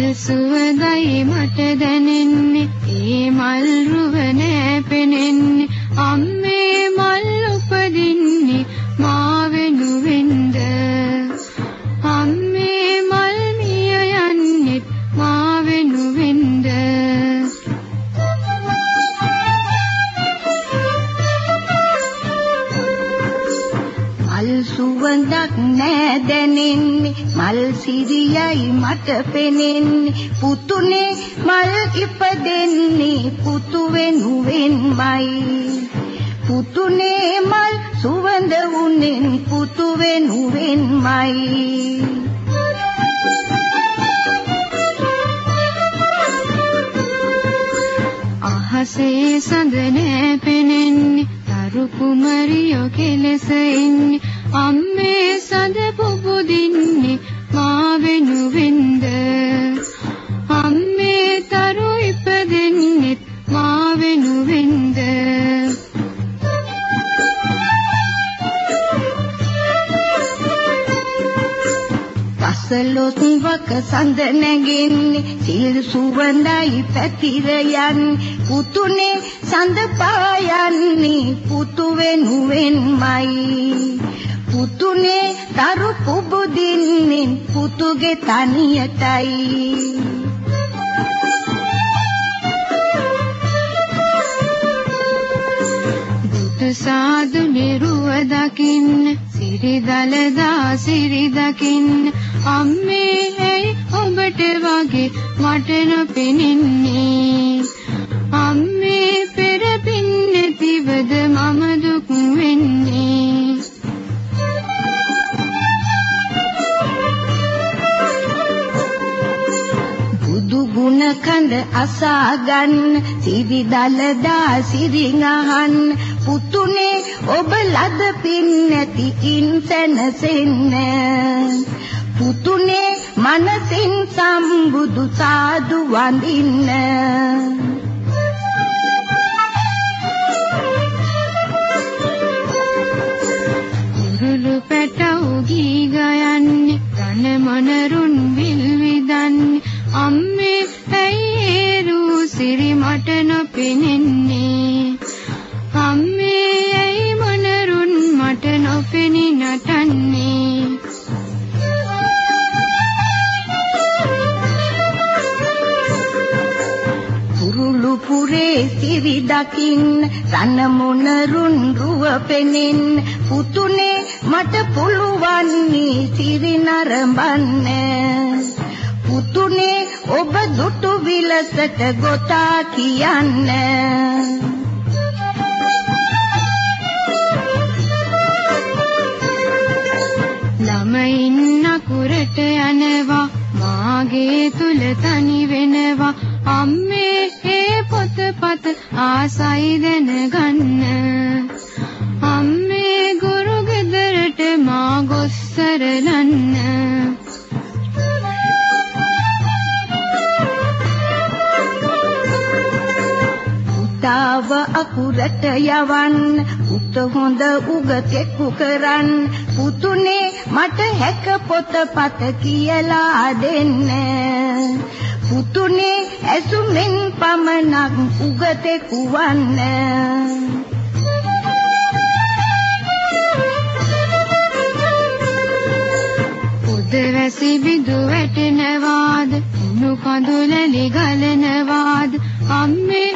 සුවඳයි මට දැනෙන්නේ ඒ මල් රුව නෑ පෙනෙන්නේ අම්මේ මල් උපදින්නේ මා වෙනුවෙන්ද අම්මේ මල් මිය යන්නේ මා වෙනුවෙන්ද මල් සුවඳක් නෑ දැනෙන්නේ මල් සිරියයි මට පෙනෙන්නේ පුතුනේ මල් ඉපදෙන්නේ පුතු වෙනුවෙන්මයි පුතුනේ මල් සුවඳ වුනේ පුතු වෙනුවෙන්මයි අහසේ සඳ නෑ පෙනෙන්නේ තරු කුමරියෝ කෙලෙස ඉන්නේ අම්මේ සඳ පුබුදින්නේ මා වෙනුවෙන්ද අම්මේ තරු ඉපදෙන්නේ මා වෙනුවෙන්ද පසළොස් වක සඳ නැගින්නේ සිල් සුවඳයි පැතිර යන්නේ පුතුනේ සඳ පායන්නේ පුතු වෙනුවෙන්මයි පුතුනේ දරු පුබුදින්නේ පුතුගේ තනියටයි බුදු සාදු නිරුව දකින්න සිරි දලදා සිරි දකින්න අම්මේ ඇයි ඔබට වගේ මට නොපෙනෙන්නේ අම්මේ පෙර පින් නැතිවද මම දුක් වෙන්නේ බුදු ගුණ කඳ අසා ගන්න සිරි දලදා සිරි ගහන්න පුතුනේ ඔබ ලද පින් නැති ඉන්සනසෙන්න පුතුනේ මනසින් සම්බුදු සාදු වඳින්න කුරුළු පැටව් ගී ගයන්නේ රණ මොනරුන් විල් විදන්නේ අම්මේ ඇයි ඒරු සිරි මට නොපෙනෙන්නේ අම්මේ ඇයි මොනරුන් මට නොපෙනී නටන්නේ කුරුළු පුරේ සිරි දකින්න රණ මොනරුන් රුව පෙනෙන්න පුතුනේ මට පුළුවන් සිරි නරඹන්න පුතුනේ ඔබ දුටු විලසට ගොතා කියන්න ළමයින් අකුරට යනවා මාගේ තුල තනි වෙනවා අම්මේ ඒ පොතපත ආසයි දැනගන්න අම්මේ ගුරු ගෙදරට මා ගොස් සරලන්න පුතාව අකුරට යවන්න පුත හොඳ උගතෙකු කරන්න පුතුනේ මට හැක පොතපත කියලා දෙන්න පුතුනේ ඇසුමින් පමණක් උගතෙකු වන්න පුදවැසි බිඳු වැටෙනවාද උණු කඳුලලි ගලනවාද අම්මේ